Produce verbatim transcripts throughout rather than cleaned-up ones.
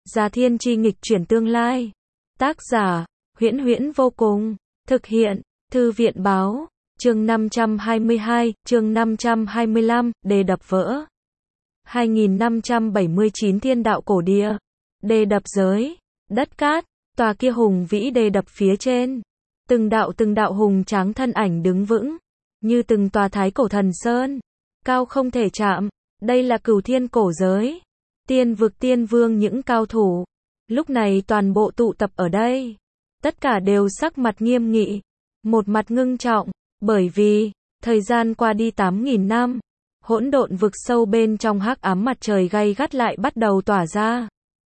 Già Thiên Chi nghịch chuyển tương lai. Tác giả, Huyễn Huyễn vô cùng. Thực hiện, Thư viện báo. Chương năm trăm hai mươi hai, chương năm trăm hai mươi lăm, đề đập vỡ. hai nghìn năm trăm bảy mươi chín Thiên đạo cổ địa. Đề đập giới. Đất cát, tòa kia hùng vĩ đề đập phía trên. Từng đạo từng đạo hùng tráng thân ảnh đứng vững. Như từng tòa thái cổ thần sơn. Cao không thể chạm. Đây là Cửu Thiên cổ giới. Tiên vực tiên vương những cao thủ. Lúc này toàn bộ tụ tập ở đây. Tất cả đều sắc mặt nghiêm nghị. Một mặt ngưng trọng. Bởi vì, thời gian qua đi tám nghìn năm. Hỗn độn vực sâu bên trong hắc ám mặt trời gay gắt lại bắt đầu tỏa ra.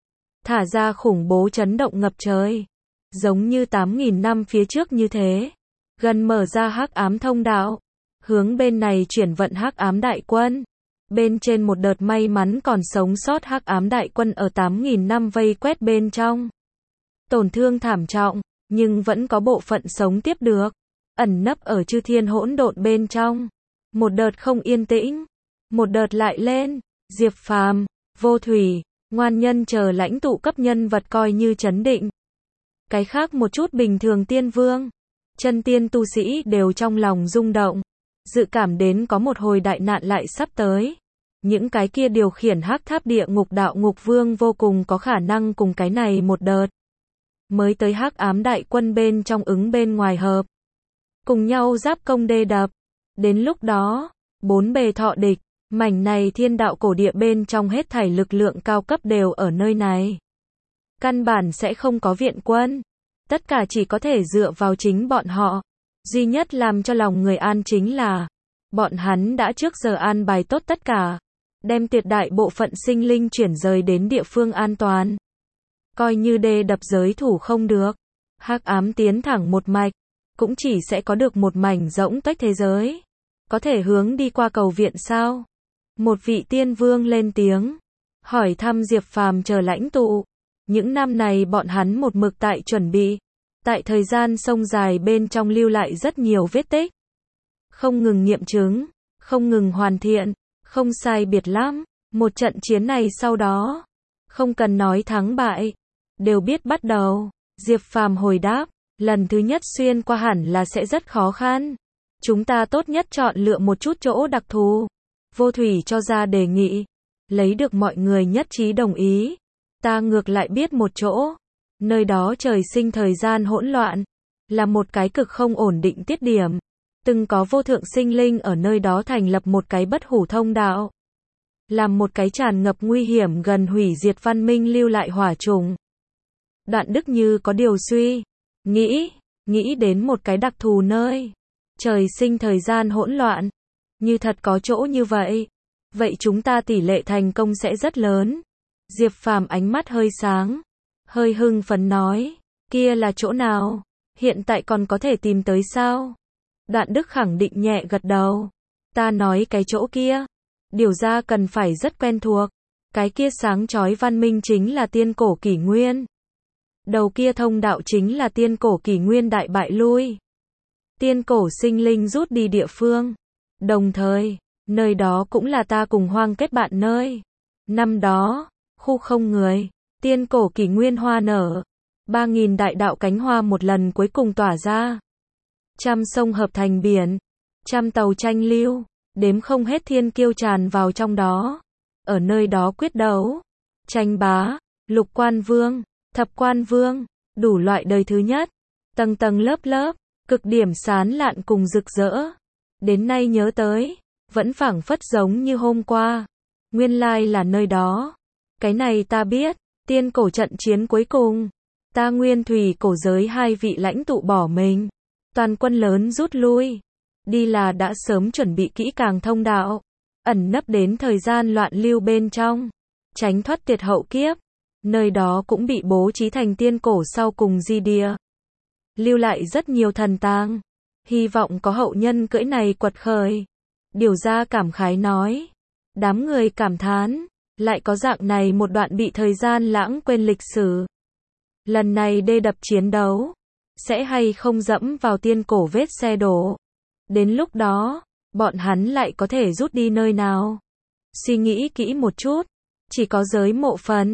Thả ra khủng bố chấn động ngập trời. Giống như tám nghìn năm phía trước như thế. Gần mở ra hắc ám thông đạo. Hướng bên này chuyển vận hắc ám đại quân. Bên trên một đợt may mắn còn sống sót hắc ám đại quân ở tám nghìn năm vây quét bên trong. Tổn thương thảm trọng, nhưng vẫn có bộ phận sống tiếp được. Ẩn nấp ở chư thiên hỗn độn bên trong. Một đợt không yên tĩnh. Một đợt lại lên. Diệp Phàm, Vô Thủy, Ngoan Nhân chờ lãnh tụ cấp nhân vật coi như chấn định. Cái khác một chút bình thường tiên vương. Chân tiên tu sĩ đều trong lòng rung động. Dự cảm đến có một hồi đại nạn lại sắp tới. Những cái kia điều khiển hắc tháp địa ngục đạo ngục vương vô cùng có khả năng cùng cái này một đợt. Mới tới hắc ám đại quân bên trong ứng bên ngoài hợp. Cùng nhau giáp công đê đập. Đến lúc đó, bốn bề thọ địch, mảnh này thiên đạo cổ địa bên trong hết thảy lực lượng cao cấp đều ở nơi này. Căn bản sẽ không có viện quân. Tất cả chỉ có thể dựa vào chính bọn họ. Duy nhất làm cho lòng người an chính là, bọn hắn đã trước giờ an bài tốt tất cả. Đem tuyệt đại bộ phận sinh linh chuyển rời đến địa phương an toàn. Coi như đê đập giới thủ không được. Hắc ám tiến thẳng một mạch. Cũng chỉ sẽ có được một mảnh rỗng tuếch thế giới. Có thể hướng đi qua cầu viện sao? Một vị tiên vương lên tiếng. Hỏi thăm Diệp Phàm chờ lãnh tụ. Những năm này bọn hắn một mực tại chuẩn bị. Tại thời gian sông dài bên trong lưu lại rất nhiều vết tích. Không ngừng nghiệm chứng. Không ngừng hoàn thiện. Không sai biệt lắm. Một trận chiến này sau đó. Không cần nói thắng bại. Đều biết bắt đầu. Diệp Phàm hồi đáp. Lần thứ nhất xuyên qua hẳn là sẽ rất khó khăn. Chúng ta tốt nhất chọn lựa một chút chỗ đặc thù. Vô Thủy cho ra đề nghị. Lấy được mọi người nhất trí đồng ý. Ta ngược lại biết một chỗ. Nơi đó trời sinh thời gian hỗn loạn. Là một cái cực không ổn định tiết điểm. Từng có vô thượng sinh linh ở nơi đó thành lập một cái bất hủ thông đạo. Làm một cái tràn ngập nguy hiểm gần hủy diệt văn minh lưu lại hỏa trùng. Đoạn Đức như có điều suy. Nghĩ, nghĩ đến một cái đặc thù nơi. Trời sinh thời gian hỗn loạn. Như thật có chỗ như vậy. Vậy chúng ta tỷ lệ thành công sẽ rất lớn. Diệp Phàm ánh mắt hơi sáng. Hơi hưng phấn nói. Kia là chỗ nào? Hiện tại còn có thể tìm tới sao? Đoạn Đức khẳng định nhẹ gật đầu. Ta nói cái chỗ kia. Điều ra cần phải rất quen thuộc. Cái kia sáng chói văn minh chính là tiên cổ kỷ nguyên. Đầu kia thông đạo chính là tiên cổ kỷ nguyên đại bại lui. Tiên cổ sinh linh rút đi địa phương. Đồng thời, nơi đó cũng là ta cùng hoang kết bạn nơi. Năm đó, khu không người, tiên cổ kỷ nguyên hoa nở. Ba nghìn đại đạo cánh hoa một lần cuối cùng tỏa ra. Trăm sông hợp thành biển. Trăm tàu tranh lưu. Đếm không hết thiên kiêu tràn vào trong đó. Ở nơi đó quyết đấu. Tranh bá, lục quan vương, thập quan vương, đủ loại đời thứ nhất. Tầng tầng lớp lớp, cực điểm sán lạn cùng rực rỡ. Đến nay nhớ tới, vẫn phảng phất giống như hôm qua. Nguyên lai là nơi đó. Cái này ta biết, tiên cổ trận chiến cuối cùng. Ta nguyên thủy cổ giới hai vị lãnh tụ bỏ mình. Toàn quân lớn rút lui. Đi là đã sớm chuẩn bị kỹ càng thông đạo. Ẩn nấp đến thời gian loạn lưu bên trong. Tránh thoát tuyệt hậu kiếp. Nơi đó cũng bị bố trí thành tiên cổ sau cùng di địa. Lưu lại rất nhiều thần tàng. Hy vọng có hậu nhân cưỡi này quật khởi. Điều ra cảm khái nói. Đám người cảm thán. Lại có dạng này một đoạn bị thời gian lãng quên lịch sử. Lần này đê đập chiến đấu. Sẽ hay không dẫm vào tiên cổ vết xe đổ. Đến lúc đó, bọn hắn lại có thể rút đi nơi nào. Suy nghĩ kỹ một chút. Chỉ có giới mộ phần.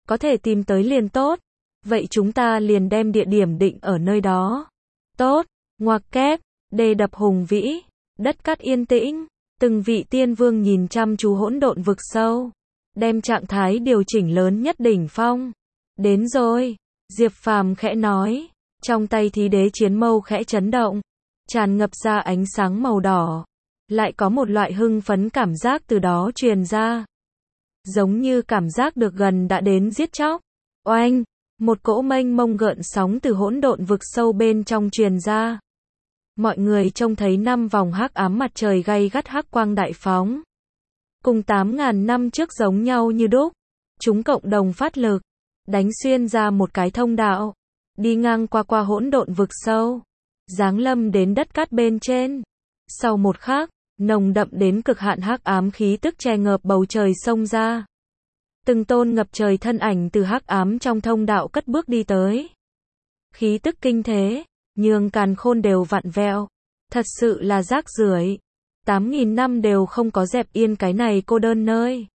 Có thể tìm tới liền tốt. Vậy chúng ta liền đem địa điểm định ở nơi đó. Tốt, ngoặc kép, đê đập hùng vĩ, đất cát yên tĩnh, từng vị tiên vương nhìn chăm chú hỗn độn vực sâu, đem trạng thái điều chỉnh lớn nhất đỉnh phong. Đến rồi, Diệp Phàm khẽ nói, trong tay thí đế chiến mâu khẽ chấn động, tràn ngập ra ánh sáng màu đỏ, lại có một loại hưng phấn cảm giác từ đó truyền ra. Giống như cảm giác được gần đã đến giết chóc. Oanh, một cỗ mênh mông gợn sóng từ hỗn độn vực sâu bên trong truyền ra. Mọi người trông thấy năm vòng hắc ám mặt trời gay gắt hắc quang đại phóng. Cùng tám ngàn năm trước giống nhau như đúc. Chúng cộng đồng phát lực, đánh xuyên ra một cái thông đạo, đi ngang qua qua hỗn độn vực sâu, giáng lâm đến đất cát bên trên. Sau một khắc, nồng đậm đến cực hạn hắc ám khí tức che ngợp bầu trời xông ra. Từng tôn ngập trời thân ảnh từ hắc ám trong thông đạo cất bước đi tới. Khí tức kinh thế, nhường càn khôn đều vặn vẹo. Thật sự là rác rưởi. Tám nghìn năm đều không có dẹp yên cái này cô đơn nơi.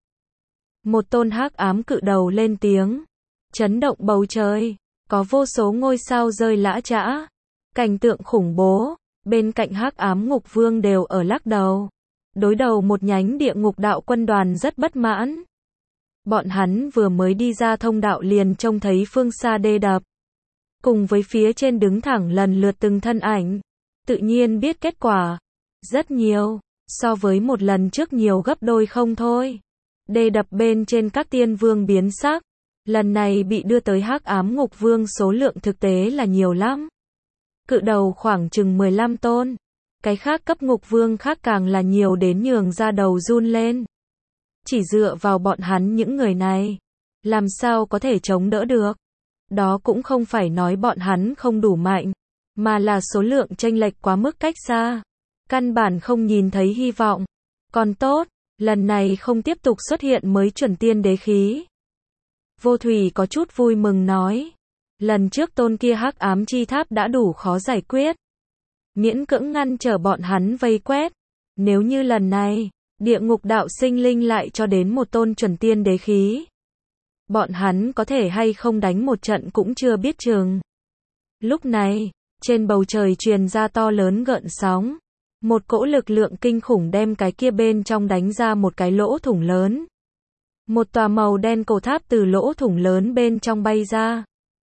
Một tôn hắc ám cự đầu lên tiếng, chấn động bầu trời, có vô số ngôi sao rơi lã chã. Cảnh tượng khủng bố, bên cạnh hắc ám ngục vương đều ở lắc đầu. Đối đầu một nhánh địa ngục đạo quân đoàn rất bất mãn. Bọn hắn vừa mới đi ra thông đạo liền trông thấy phương xa đê đập. Cùng với phía trên đứng thẳng lần lượt từng thân ảnh. Tự nhiên biết kết quả. Rất nhiều, so với một lần trước nhiều gấp đôi không thôi. Đê đập bên trên các tiên vương biến sắc. Lần này bị đưa tới hắc ám ngục vương số lượng thực tế là nhiều lắm. Cự đầu khoảng chừng mười lăm tôn. Cái khác cấp ngục vương khác càng là nhiều đến nhường ra đầu run lên. Chỉ dựa vào bọn hắn những người này, làm sao có thể chống đỡ được. Đó cũng không phải nói bọn hắn không đủ mạnh, mà là số lượng chênh lệch quá mức cách xa. Căn bản không nhìn thấy hy vọng. Còn tốt, lần này không tiếp tục xuất hiện mới chuẩn tiên đế khí. Vô Thủy có chút vui mừng nói. Lần trước tôn kia hắc ám chi tháp đã đủ khó giải quyết. Miễn cưỡng ngăn trở bọn hắn vây quét. Nếu như lần này, địa ngục đạo sinh linh lại cho đến một tôn chuẩn tiên đế khí. Bọn hắn có thể hay không đánh một trận cũng chưa biết chừng. Lúc này, trên bầu trời truyền ra to lớn gợn sóng. Một cỗ lực lượng kinh khủng đem cái kia bên trong đánh ra một cái lỗ thủng lớn. Một tòa màu đen cổ tháp từ lỗ thủng lớn bên trong bay ra.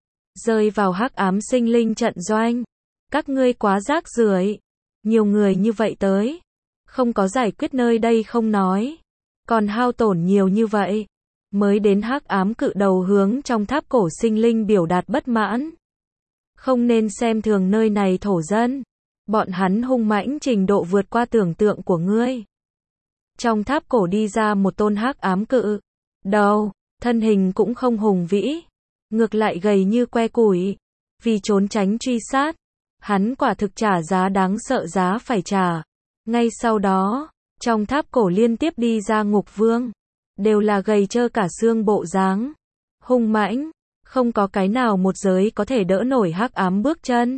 Rơi vào hắc ám sinh linh trận doanh. Các ngươi quá rác rưởi. Nhiều người như vậy tới. Không có giải quyết nơi đây không nói. Còn hao tổn nhiều như vậy. Mới đến hắc ám cự đầu hướng trong tháp cổ sinh linh biểu đạt bất mãn. Không nên xem thường nơi này thổ dân. Bọn hắn hung mãnh trình độ vượt qua tưởng tượng của ngươi. Trong tháp cổ đi ra một tôn hắc ám cự đầu, thân hình cũng không hùng vĩ, ngược lại gầy như que củi. Vì trốn tránh truy sát, hắn quả thực trả giá đáng sợ giá phải trả. Ngay sau đó, trong tháp cổ liên tiếp đi ra ngục vương, đều là gầy trơ cả xương bộ dáng, hung mãnh, không có cái nào một giới có thể đỡ nổi hắc ám bước chân.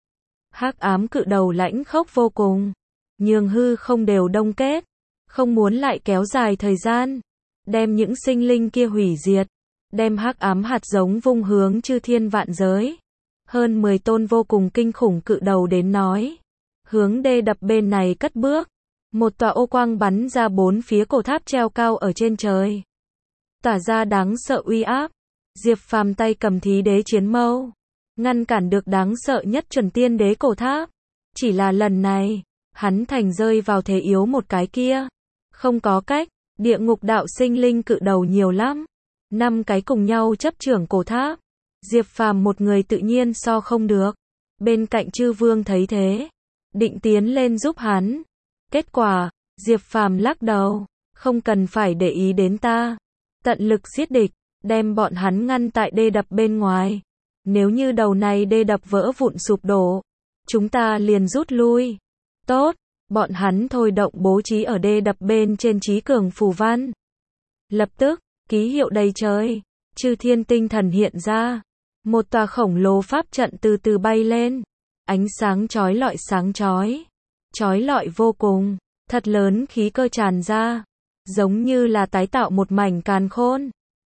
Hắc ám cự đầu lãnh khốc vô cùng, nhường hư không đều đông kết, không muốn lại kéo dài thời gian, đem những sinh linh kia hủy diệt, đem hắc ám hạt giống vung hướng chư thiên vạn giới. Hơn mười tôn vô cùng kinh khủng cự đầu đến nói, hướng đê đập bên này cất bước, một tòa ô quang bắn ra bốn phía cổ tháp treo cao ở trên trời, tỏa ra đáng sợ uy áp. Diệp Phàm tay cầm thí đế chiến mâu, ngăn cản được đáng sợ nhất chuẩn tiên đế cổ tháp. Chỉ là lần này, hắn thành rơi vào thế yếu một cái kia. Không có cách, địa ngục đạo sinh linh cự đầu nhiều lắm. Năm cái cùng nhau chấp trưởng cổ tháp. Diệp Phàm một người tự nhiên so không được. Bên cạnh chư vương thấy thế, định tiến lên giúp hắn. Kết quả, Diệp Phàm lắc đầu, không cần phải để ý đến ta. Tận lực giết địch, đem bọn hắn ngăn tại đê đập bên ngoài. Nếu như đầu này đê đập vỡ vụn sụp đổ, chúng ta liền rút lui. Tốt, bọn hắn thôi động bố trí ở đê đập bên trên trí cường phù văn. Lập tức, ký hiệu đầy trời, chư thiên tinh thần hiện ra. Một tòa khổng lồ pháp trận từ từ bay lên. Ánh sáng chói lọi sáng chói. Chói lọi vô cùng, thật lớn khí cơ tràn ra. Giống như là tái tạo một mảnh càn khôn.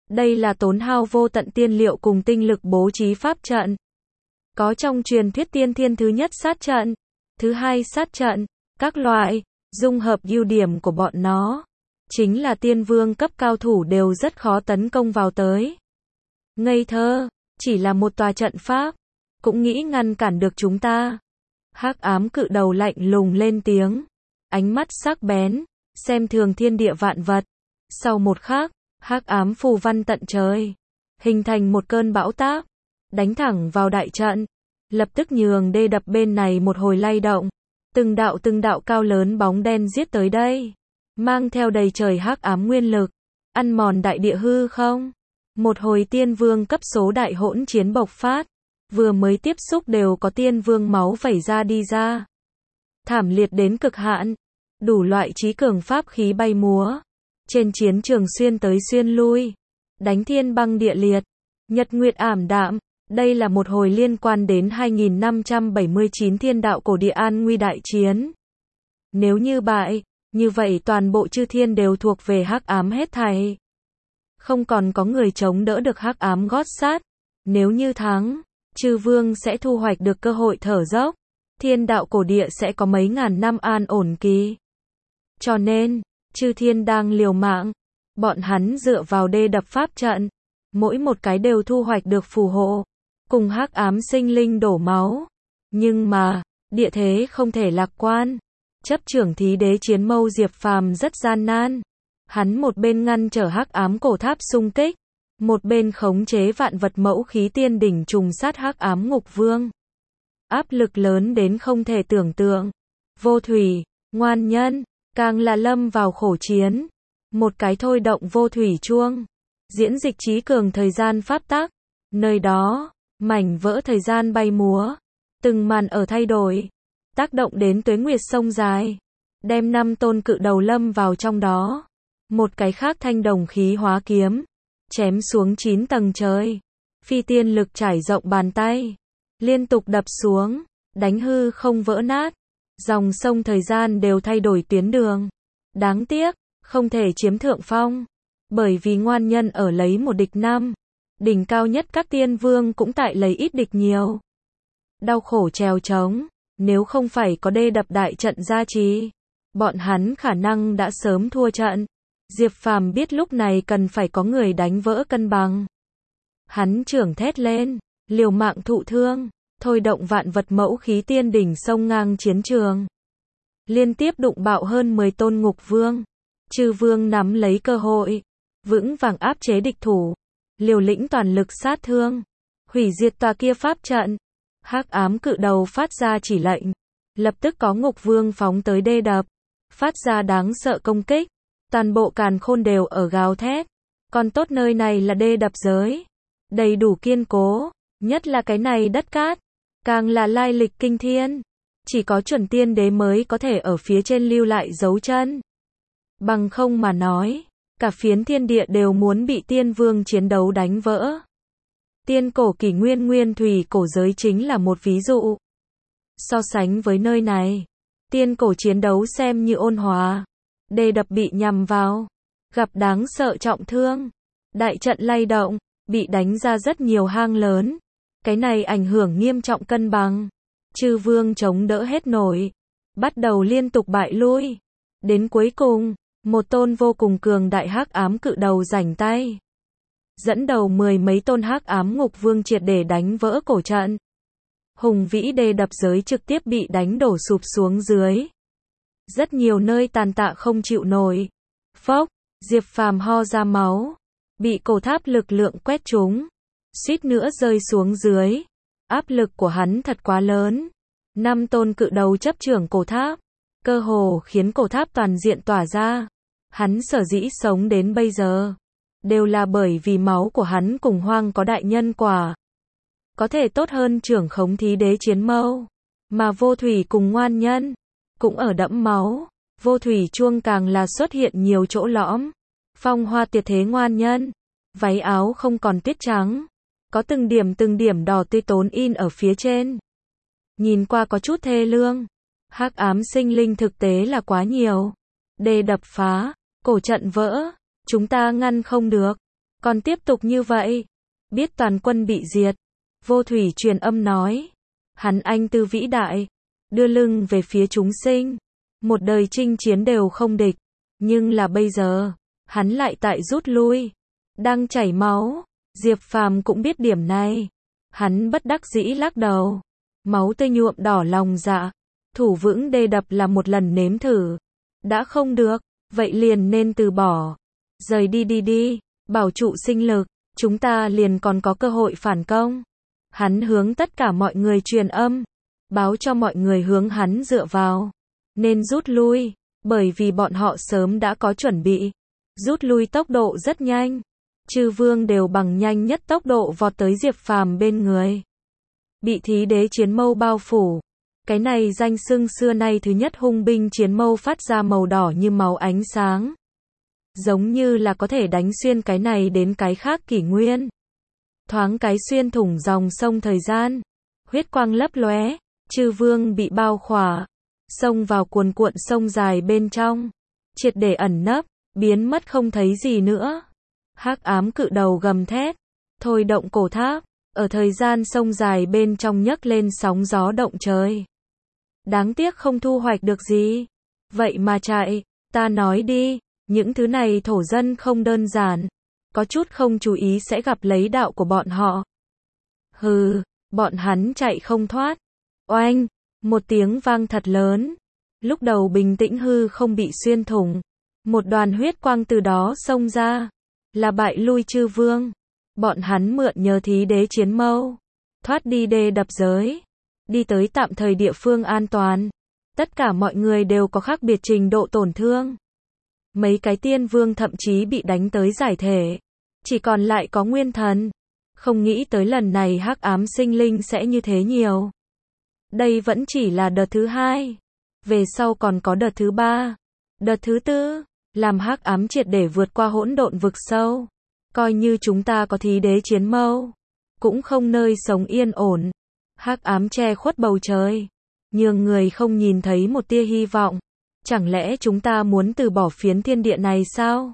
Đây là tốn hao vô tận tiên liệu cùng tinh lực bố trí pháp trận. Có trong truyền thuyết tiên thiên thứ nhất sát trận, thứ hai sát trận, các loại, dung hợp ưu điểm của bọn nó. Chính là tiên vương cấp cao thủ đều rất khó tấn công vào tới. Ngây thơ, chỉ là một tòa trận pháp, cũng nghĩ ngăn cản được chúng ta. Hắc ám cự đầu lạnh lùng lên tiếng, ánh mắt sắc bén, xem thường thiên địa vạn vật. Sau một khắc, hắc ám phù văn tận trời, hình thành một cơn bão táp, đánh thẳng vào đại trận, lập tức nhường đê đập bên này một hồi lay động. Từng đạo từng đạo cao lớn bóng đen giết tới đây, mang theo đầy trời hắc ám nguyên lực, ăn mòn đại địa hư không. Một hồi tiên vương cấp số đại hỗn chiến bộc phát, vừa mới tiếp xúc đều có tiên vương máu vẩy ra đi ra. Thảm liệt đến cực hạn, đủ loại trí cường pháp khí bay múa, trên chiến trường xuyên tới xuyên lui, đánh thiên băng địa liệt, nhật nguyệt ảm đạm. Đây là một hồi liên quan đến hai nghìn năm trăm bảy mươi chín thiên đạo cổ địa an nguy đại chiến. Nếu như bại, như vậy toàn bộ chư thiên đều thuộc về hắc ám hết thảy. Không còn có người chống đỡ được hắc ám gót sát. Nếu như thắng, chư vương sẽ thu hoạch được cơ hội thở dốc. Thiên đạo cổ địa sẽ có mấy ngàn năm an ổn kỳ. Cho nên, chư thiên đang liều mạng. Bọn hắn dựa vào đê đập pháp trận. Mỗi một cái đều thu hoạch được phù hộ. Cùng hắc ám sinh linh đổ máu. Nhưng mà, địa thế không thể lạc quan. Chấp trưởng thí đế chiến mâu Diệp Phàm rất gian nan. Hắn một bên ngăn trở hắc ám cổ tháp xung kích, một bên khống chế vạn vật mẫu khí tiên đỉnh trùng sát hắc ám ngục vương. Áp lực lớn đến không thể tưởng tượng. Vô thủy, ngoan nhân, càng là lâm vào khổ chiến. Một cái thôi động vô thủy chuông, diễn dịch trí cường thời gian pháp tắc. Nơi đó, mảnh vỡ thời gian bay múa, từng màn ở thay đổi, tác động đến tuế nguyệt sông dài, đem năm tôn cự đầu lâm vào trong đó. Một cái khác thanh đồng khí hóa kiếm, chém xuống chín tầng trời, phi tiên lực trải rộng bàn tay, liên tục đập xuống, đánh hư không vỡ nát, dòng sông thời gian đều thay đổi tuyến đường. Đáng tiếc, không thể chiếm thượng phong, bởi vì ngoan nhân ở lấy một địch năm. Đỉnh cao nhất các tiên vương cũng tại lấy ít địch nhiều. Đau khổ trèo trống, nếu không phải có đê đập đại trận gia trì, bọn hắn khả năng đã sớm thua trận. Diệp Phàm biết lúc này cần phải có người đánh vỡ cân bằng. Hắn trưởng thét lên, liều mạng thụ thương, thôi động vạn vật mẫu khí tiên đỉnh sông ngang chiến trường. Liên tiếp đụng bạo hơn mười tôn ngục vương. Chư vương nắm lấy cơ hội, vững vàng áp chế địch thủ. Liều lĩnh toàn lực sát thương, hủy diệt tòa kia pháp trận. Hắc ám cự đầu phát ra chỉ lệnh, lập tức có ngục vương phóng tới đê đập, phát ra đáng sợ công kích. Toàn bộ càn khôn đều ở gào thét. Còn tốt nơi này là đê đập giới, đầy đủ kiên cố, nhất là cái này đất cát, càng là lai lịch kinh thiên. Chỉ có chuẩn tiên đế mới có thể ở phía trên lưu lại dấu chân. Bằng không mà nói, cả phiến thiên địa đều muốn bị tiên vương chiến đấu đánh vỡ. Tiên cổ kỷ nguyên nguyên thủy cổ giới chính là một ví dụ. So sánh với nơi này, tiên cổ chiến đấu xem như ôn hòa. Đê đập bị nhằm vào, gặp đáng sợ trọng thương. Đại trận lay động, bị đánh ra rất nhiều hang lớn. Cái này ảnh hưởng nghiêm trọng cân bằng. Chư vương chống đỡ hết nổi, bắt đầu liên tục bại lui. Đến cuối cùng, một tôn vô cùng cường đại hắc ám cự đầu rảnh tay, dẫn đầu mười mấy tôn hắc ám ngục vương triệt để đánh vỡ cổ trận. Hùng vĩ đê đập giới trực tiếp bị đánh đổ sụp xuống dưới. Rất nhiều nơi tàn tạ không chịu nổi. Phốc, Diệp Phàm ho ra máu, bị cổ tháp lực lượng quét trúng, suýt nữa rơi xuống dưới. Áp lực của hắn thật quá lớn. Năm tôn cự đầu chấp trưởng cổ tháp, cơ hồ khiến cổ tháp toàn diện tỏa ra. Hắn sở dĩ sống đến bây giờ, đều là bởi vì máu của hắn cùng hoang có đại nhân quả. Có thể tốt hơn trưởng khống thí đế chiến mâu. Mà vô thủy cùng ngoan nhân, cũng ở đẫm máu. Vô thủy chuông càng là xuất hiện nhiều chỗ lõm. Phong hoa tuyệt thế ngoan nhân, váy áo không còn tuyết trắng, có từng điểm từng điểm đỏ tươi tốn in ở phía trên. Nhìn qua có chút thê lương. Hắc ám sinh linh thực tế là quá nhiều. Đê đập phá, cổ trận vỡ, chúng ta ngăn không được. Còn tiếp tục như vậy, biết toàn quân bị diệt. Vô thủy truyền âm nói, hắn anh tư vĩ đại, đưa lưng về phía chúng sinh, một đời chinh chiến đều không địch, nhưng là bây giờ, hắn lại tại rút lui, đang chảy máu. Diệp Phàm cũng biết điểm này, hắn bất đắc dĩ lắc đầu, máu tươi nhuộm đỏ lòng dạ, thủ vững đê đập là một lần nếm thử, đã không được, vậy liền nên từ bỏ, rời đi đi đi, bảo trụ sinh lực, chúng ta liền còn có cơ hội phản công. Hắn hướng tất cả mọi người truyền âm, báo cho mọi người hướng hắn dựa vào, nên rút lui, bởi vì bọn họ sớm đã có chuẩn bị, rút lui tốc độ rất nhanh. Chư vương đều bằng nhanh nhất tốc độ vọt tới Diệp Phàm bên người. Bị thí đế chiến mâu bao phủ. Cái này danh xưng xưa nay thứ nhất hung binh chiến mâu phát ra màu đỏ như máu ánh sáng. Giống như là có thể đánh xuyên cái này đến cái khác kỷ nguyên. Thoáng cái xuyên thủng dòng sông thời gian. Huyết quang lấp lóe, chư vương bị bao khỏa. Xông vào cuồn cuộn sông dài bên trong. Triệt để ẩn nấp, biến mất không thấy gì nữa. Hắc ám cự đầu gầm thét, thôi động cổ tháp, ở thời gian sông dài bên trong nhấc lên sóng gió động trời. Đáng tiếc không thu hoạch được gì. Vậy mà chạy, ta nói đi, những thứ này thổ dân không đơn giản, có chút không chú ý sẽ gặp lấy đạo của bọn họ. Hừ, bọn hắn chạy không thoát. Oanh, một tiếng vang thật lớn. Lúc đầu bình tĩnh hư không bị xuyên thủng, một đoàn huyết quang từ đó xông ra. Là bại lui chư vương. Bọn hắn mượn nhờ thí đế chiến mâu, thoát đi đê đập giới, đi tới tạm thời địa phương an toàn. Tất cả mọi người đều có khác biệt trình độ tổn thương. Mấy cái tiên vương thậm chí bị đánh tới giải thể, chỉ còn lại có nguyên thần. Không nghĩ tới lần này hắc ám sinh linh sẽ như thế nhiều. Đây vẫn chỉ là đợt thứ hai, về sau còn có đợt thứ ba, đợt thứ tư. Làm hắc ám triệt để vượt qua hỗn độn vực sâu. Coi như chúng ta có thí đế chiến mâu, cũng không nơi sống yên ổn. Hắc ám che khuất bầu trời, nhường người không nhìn thấy một tia hy vọng. Chẳng lẽ chúng ta muốn từ bỏ phiến thiên địa này sao?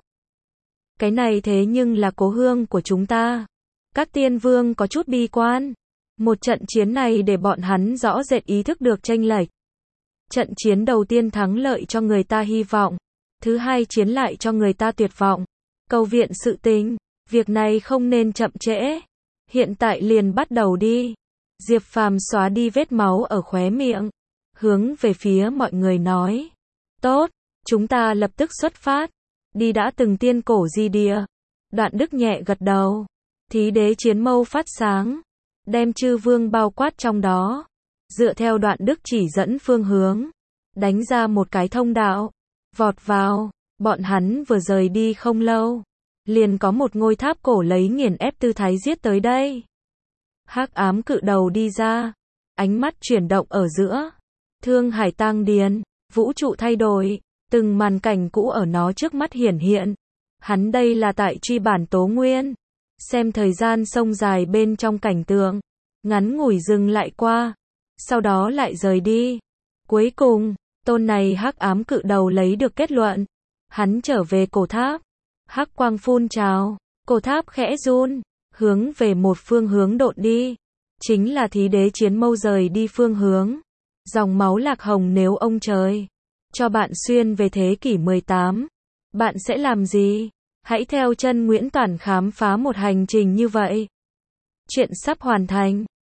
Cái này thế nhưng là cố hương của chúng ta. Các tiên vương có chút bi quan. Một trận chiến này để bọn hắn rõ rệt ý thức được chênh lệch. Trận chiến đầu tiên thắng lợi cho người ta hy vọng. Thứ hai chiến lại cho người ta tuyệt vọng. Cầu viện sự tình, việc này không nên chậm trễ. Hiện tại liền bắt đầu đi. Diệp Phàm xóa đi vết máu ở khóe miệng, hướng về phía mọi người nói. Tốt, chúng ta lập tức xuất phát. Đi đã từng tiên cổ di địa. Đoạn Đức nhẹ gật đầu. Thí đế chiến mâu phát sáng, đem chư vương bao quát trong đó. Dựa theo Đoạn Đức chỉ dẫn phương hướng, đánh ra một cái thông đạo. Vọt vào, bọn hắn vừa rời đi không lâu, liền có một ngôi tháp cổ lấy nghiền ép tư thái giết tới đây. Hắc ám cự đầu đi ra, ánh mắt chuyển động ở giữa. Thương hải tang điền, vũ trụ thay đổi, từng màn cảnh cũ ở nó trước mắt hiển hiện. Hắn đây là tại truy bản tố nguyên. Xem thời gian sông dài bên trong cảnh tượng, ngắn ngủi dừng lại qua, sau đó lại rời đi. Cuối cùng, tôn này hắc ám cự đầu lấy được kết luận. Hắn trở về cổ tháp. Hắc quang phun trào, cổ tháp khẽ run, hướng về một phương hướng độn đi. Chính là thí đế chiến mâu rời đi phương hướng. Dòng máu lạc hồng nếu ông trời cho bạn xuyên về thế kỷ mười tám, bạn sẽ làm gì? Hãy theo chân Nguyễn Toản khám phá một hành trình như vậy. Chuyện sắp hoàn thành.